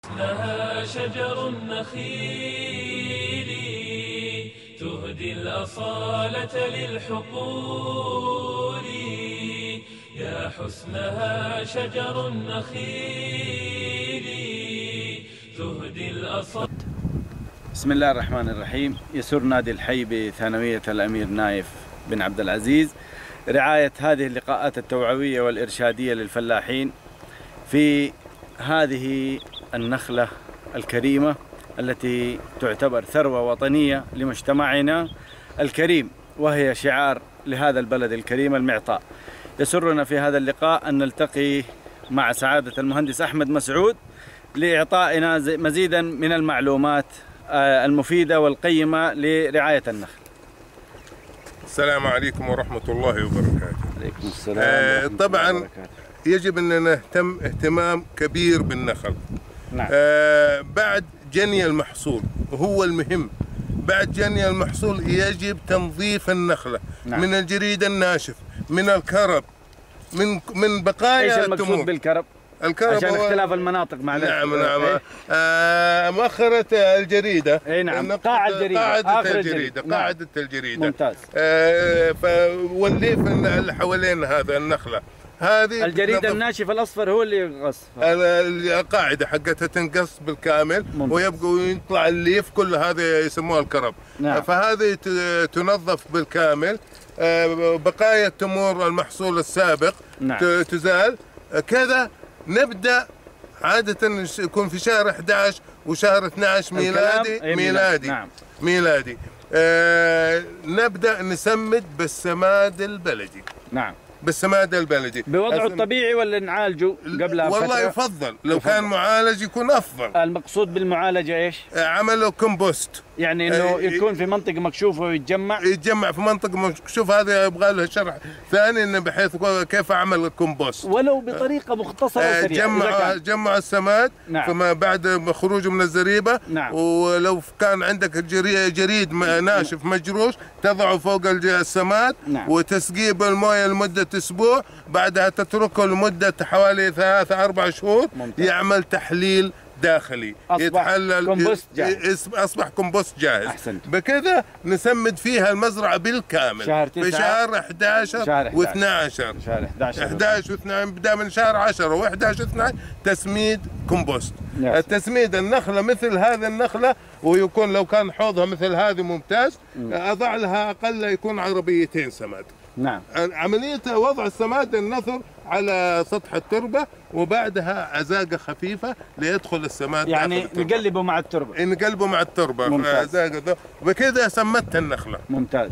لها شجر النخيل تهدي الأصالة للحقول، يا حسنها شجر النخيل تهدي الأصالة. بسم الله الرحمن الرحيم. يسر نادي الحي بثانوية الأمير نايف بن عبد العزيز رعاية هذه اللقاءات التوعوية والإرشادية للفلاحين في هذه النخلة الكريمة التي تعتبر ثروة وطنية لمجتمعنا الكريم، وهي شعار لهذا البلد الكريم المعطاء. يسرنا في هذا اللقاء أن نلتقي مع سعادة المهندس أحمد مسعود لإعطائنا مزيدا من المعلومات المفيدة والقيمة لرعاية النخل. السلام عليكم ورحمة الله وبركاته. عليكم السلام. طبعا يجب أن نهتم اهتمام كبير بالنخل. نعم. بعد جني المحصول وهو المهم، بعد جني المحصول يجب تنظيف النخلة. نعم. من الجريد الناشف، من الكرب، من بقايا ايش المقصود بالكرب؟ الكرب عشان اختلاف المناطق معلش. نعم نعم. مؤخرة الجريدة. اي نعم. قاعدة الجريدة. قاعدة الجريدة. ممتاز. والليف اللي حوالين هذا النخلة هذه الجريد الناشف الأصفر هو اللي يقص. القاعدة حقتها تنقص بالكامل. ممتاز. ويبقى ويطلع الليف كل هذا يسموه الكرب. نعم. فهذه تنظف بالكامل. بقايا تمور المحصول السابق. نعم. تزال كذا. نبدأ عادة يكون في شهر 11 وشهر 12 ميلادي. نعم. ميلادي. نبدأ نسمد بالسماد البلدي. نعم. بالسماد البلدي بوضعه الطبيعي ولا نعالجه قبلها والله فترة؟ يفضل لو كان معالج يكون افضل. المقصود بالمعالجه ايش؟ عمله كومبوست، يعني انه يكون في منطقه مكشوفه ويتجمع في منطقه مكشوفه. هذا يبغى له شرح ثاني انه بحيث كيف اعمل الكومبوست ولو بطريقه مختصره وسريعه. جمع السماد. نعم. فما بعد خروجه من الزريبه. نعم. ولو كان عندك جريد ناشف مجروش تضعه فوق السماد. نعم. وتسقيه بالمويه لمده اسبوع، بعدها تتركه لمده حوالي 3-4 شهور. ممتاز. يعمل تحليل داخلي، يتحلل كومبوست جاهز. اصبح كومبوست جاهز. أحسنت. بكذا نسمد فيها المزرعه بالكامل في شهر 11 و12. شهر 11 و12 بدأ من شهر 10 و11 و12 تسميد كومبوست. التسميد النخله مثل هذه النخله، ويكون لو كان حوضها مثل هذه ممتاز. اضع لها اقل يكون عربيتين سماد. نعم. عملية وضع السماد النثر على سطح التربة، وبعدها عزاقة خفيفة ليدخل السماد يعني نقلبه مع التربة. نقلبه مع التربة. عزاقة وبكذا سمدت النخلة. ممتاز.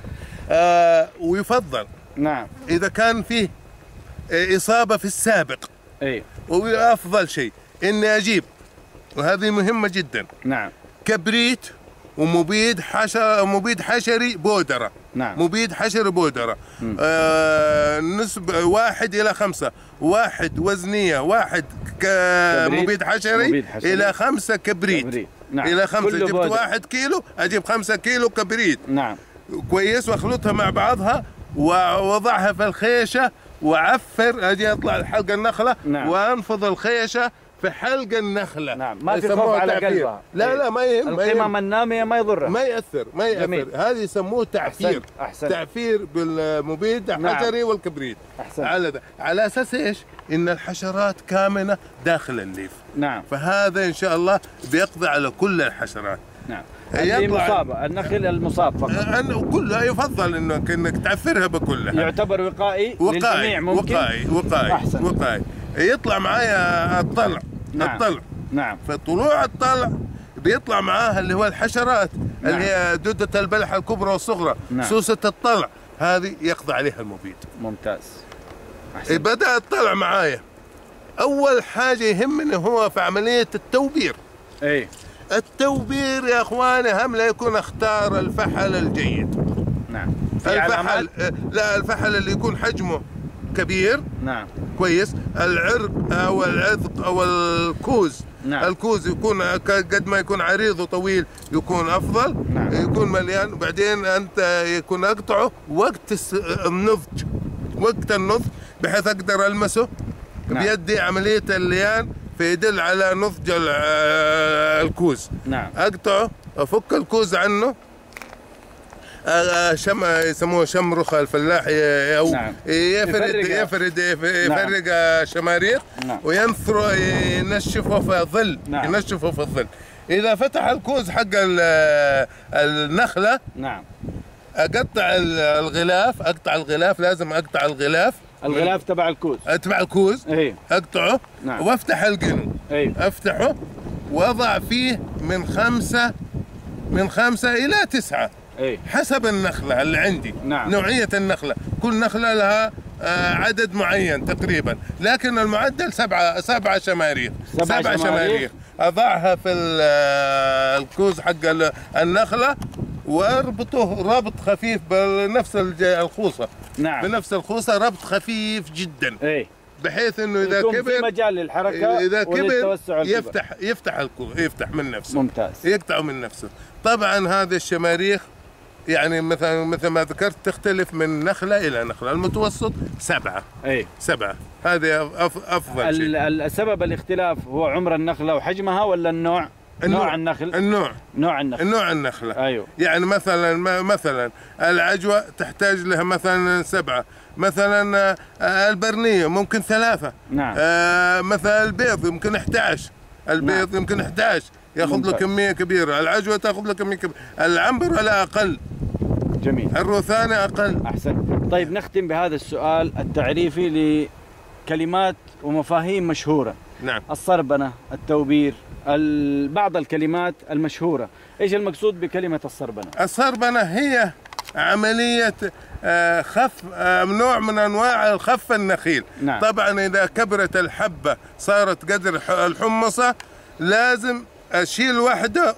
ويفضل. نعم. إذا كان فيه إصابة في السابق. أي. وأفضل شيء إني أجيب، وهذه مهمة جدا. نعم. كبريت ومبيد حشري بودرة. نعم. مبيد حشري بودرة. نسبة 1:5. 1 وزنية، 1 مبيد حشري إلى 5 كبريت. نعم. إلى 5. جبت 1 كيلو أجيب 5 كيلو كبريت. نعم. كويس. واخلطها مع بعضها ووضعها في الخيشة وعفر. أجي أطلع حلق النخلة. نعم. وأنفض الخيشة في حلق النخلة. نعم. ما في خوف على قلبها. لا ما يهم. القمم النامية ما يضرها. ما يأثر. هذه يسموه تعفير. أحسنت. تعفير بالمبيد الحشري. نعم. والكبريت. أحسنت. على أساس إيش؟ إن الحشرات كامنة داخل الليف. نعم. فهذا إن شاء الله بيقضي على كل الحشرات. نعم. هذه مصابة، النخل المصاب فقط. كلها يفضل انك تعفرها بكلها. يعتبر وقائي للجميع ممكن. وقائي. أحسن. وقائي. يطلع معايا الطلع. نعم. الطلع. نعم. فطلوع الطلع بيطلع معاها اللي هو الحشرات. نعم. اللي هي دودة البلحة الكبرى والصغرى. نعم. سوسة الطلع هذه يقضي عليها المبيد. ممتاز. أحسن. بدأ الطلع معايا، أول حاجة يهمني هو في عملية التوبير. أي. التوبير يا اخواني اهم لا يكون اختار الفحل الجيد. نعم. الفحل اللي يكون حجمه كبير. نعم. كويس. العرق او العذق او الكوز. نعم. الكوز يكون قد ما يكون عريض وطويل يكون افضل. نعم. يكون مليان. بعدين انت يكون اقطعه وقت النضج، بحيث اقدر المسه. نعم. بيدي عملية الليان فيدل على نضج الكوز. نعم. اقطعه، افك الكوز عنه، يسموه شمرخ الفلاح، او نعم. يفرق شماريخ. نعم. وينثر ينشفه في الظل. نعم. ينشفه في الظل. اذا فتح الكوز حق النخله، نعم، اقطع الغلاف، لازم اقطع الغلاف تبع الكوز، تبع الكوز. ايه، اقطعه. نعم. وافتح القنو. ايه، افتحه واضع فيه من خمسة إلى 9. ايه، حسب النخلة اللي عندي. نعم. نوعية النخلة، كل نخلة لها عدد معين تقريبا، لكن المعدل 7 شماريخ. 7 شماريخ أضعها في الكوز حق النخلة، واربطه ربط خفيف بنفس الخوصة. نعم. بنفس الخوصة، ربط خفيف جدا. ايه، بحيث انه اذا يكون كبر في مجال للحركه، اذا كبر يفتح يفتح من نفسه. ممتاز. يقطعه من نفسه. طبعا هذه الشماريخ يعني مثل ما ذكرت تختلف من نخله الى نخله. المتوسط 7. ايه، 7 هذا افضل شيء. السبب الاختلاف هو عمر النخله وحجمها، ولا النوع؟ نوع النخل. نوع النخله. ايوه. يعني مثلا العجوه تحتاج لها مثلا 7، مثلا البرنيه ممكن 3. نعم. مثلا البيض يمكن 11. البيض نعم. يمكن 11 ياخذ له كميه كبيره، العجوه تاخذ له كميه كبيره، العنبر لا اقل. جميل. الروثانه اقل. احسن. طيب نختم بهذا السؤال التعريفي لكلمات ومفاهيم مشهوره. نعم. الصربنه، التوبير، بعض الكلمات المشهوره، ايش المقصود بكلمه الصربنه؟ الصربنه هي عمليه خف، نوع من انواع الخف النخيل. نعم. طبعا اذا كبرت الحبه صارت قدر الحمصه، لازم اشيل واحده،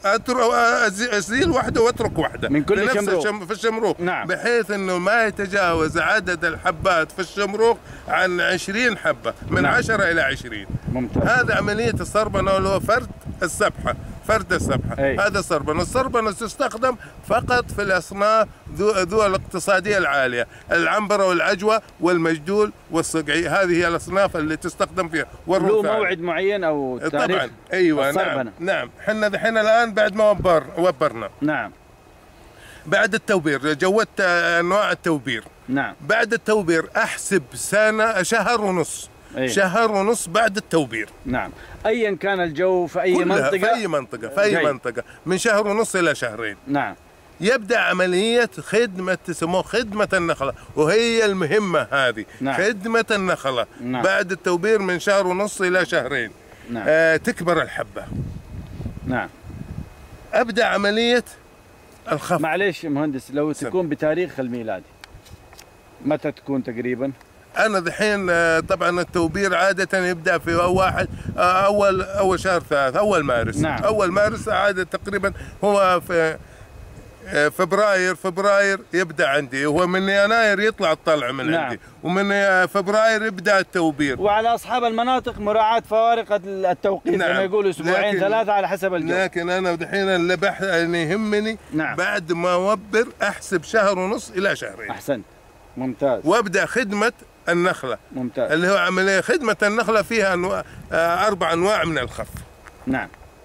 ازيل واحده واترك واحده من كل شمروخ في الشمروخ. نعم. بحيث انه ما يتجاوز عدد الحبات في الشمروخ عن 20 حبه، من نعم. 10 الى 20. ممتاز. هذا عمليه الصربنه، اللي هو فرد السبحه. هذا الصربنه تستخدم فقط في الاصناف ذو الاقتصاديه العاليه، العنبره والعجوه والمجدول والصقعي. هذه هي الاصناف اللي تستخدم فيها. له موعد معين او تاريخ؟ طبعا. ايوه. الصربنة. نعم. احنا دحين الان بعد ما وبرنا. نعم. بعد التوبير جودت انواع التوبير. نعم. بعد التوبير احسب شهر ونص. أيه. شهر ونص بعد التوبير. نعم. ايا كان الجو في اي منطقه، في اي منطقه من شهر ونص الى شهرين. نعم. يبدا عمليه خدمه، تسموه خدمه النخله، وهي المهمه هذه. نعم. خدمه النخله. نعم. بعد التوبير من شهر ونص الى شهرين. نعم. تكبر الحبه. نعم. ابدا عمليه الخفض. معليش مهندس، لو تكون بتاريخ الميلادي متى تكون تقريبا؟ أنا دحين طبعا التوبير عادة يبدأ في أول شهر 3، أول مارس. نعم. أول مارس عادة تقريبا هو في فبراير يبدأ عندي، هو من يناير يطلع الطلع من نعم. عندي، ومن فبراير يبدأ التوبير. وعلى أصحاب المناطق مراعاة فوارق التوقيت. نعم. لما يقولوا أسبوعين 3 على حسب الجو. لكن أنا دحين اللي يهمني نعم. بعد ما أوبر أحسب شهر ونص إلى شهرين. أحسنت. ممتاز. وأبدأ خدمة النخلة. ممتاز. اللي هو عملية خدمة النخلة فيها 4 أنواع من الخف. نعم.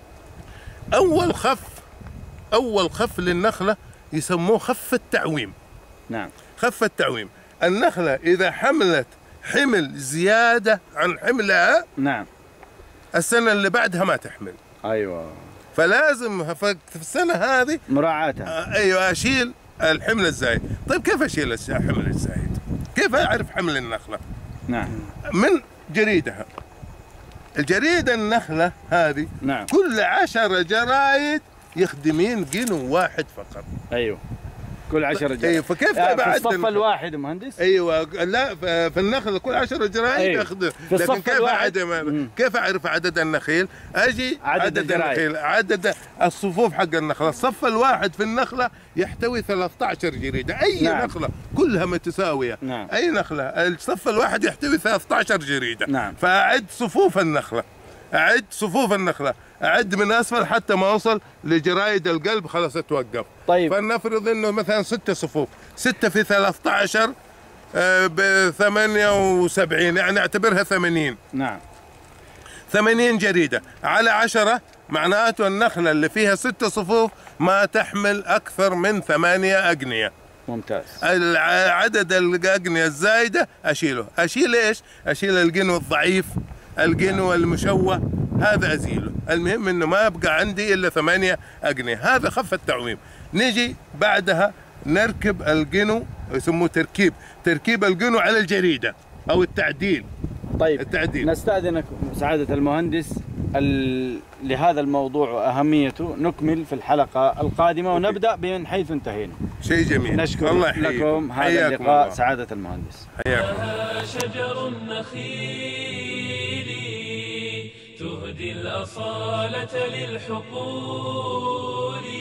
أول خف للنخلة يسموه خف التعويم. نعم. خف التعويم، النخلة إذا حملت حمل زيادة عن حملها، نعم، السنة اللي بعدها ما تحمل. أيوة. فلازم في السنة هذه مراعاتها. أيوة، أشيل الحمل الزايد. طيب كيف أشيل الحمل الزايد؟ كيف أعرف حمل النخلة؟ نعم. من جريدها. الجريدة النخلة هذه، نعم، كل 10 جرايد يخدمين قنو واحد فقط. أيوه، كل 10 جرايد. أيوه. فكيف في الصف الواحد مهندس؟ ايوه. لا، في النخل كل 10 جرايد أيوه. يخدم. في الصف لكن كيف اعرف عدد النخيل؟ اجي عدد النخيل، عدد الصفوف حق النخله. الصف الواحد في النخله يحتوي 13 جريده. اي نعم. نخله كلها متساويه. نعم. اي نخله الصف الواحد يحتوي 13 جريده. نعم. فاعد صفوف النخله، أعد من أسفل حتى ما أوصل لجرايد القلب، خلاص أتوقف. طيب. فلنفرض إنه مثلا 6 صفوف، 6 في 13 ب 78، يعني أعتبرها 80. نعم. 80 جريدة على 10 معناته النخلة اللي فيها 6 صفوف ما تحمل أكثر من 8 أقنية. ممتاز. عدد الأقنية الزايدة أشيله. أشيل إيش؟ أشيل القنو الضعيف، القنو المشوه، هذا أزيله. المهم إنه ما يبقى عندي إلا 8 أقنية. هذا خف التعويم. نجي بعدها نركب القنو، يسموه تركيب القنو على الجريدة أو التعديل. طيب التعديل. نستأذنك سعادة المهندس لهذا الموضوع وأهميته نكمل في الحلقة القادمة ونبدأ من حيث انتهينا. شيء جميل. نشكر الله لكم هذا اللقاء سعادة المهندس. حياكم. شجر النخيل تهدي الأصالة للحقول.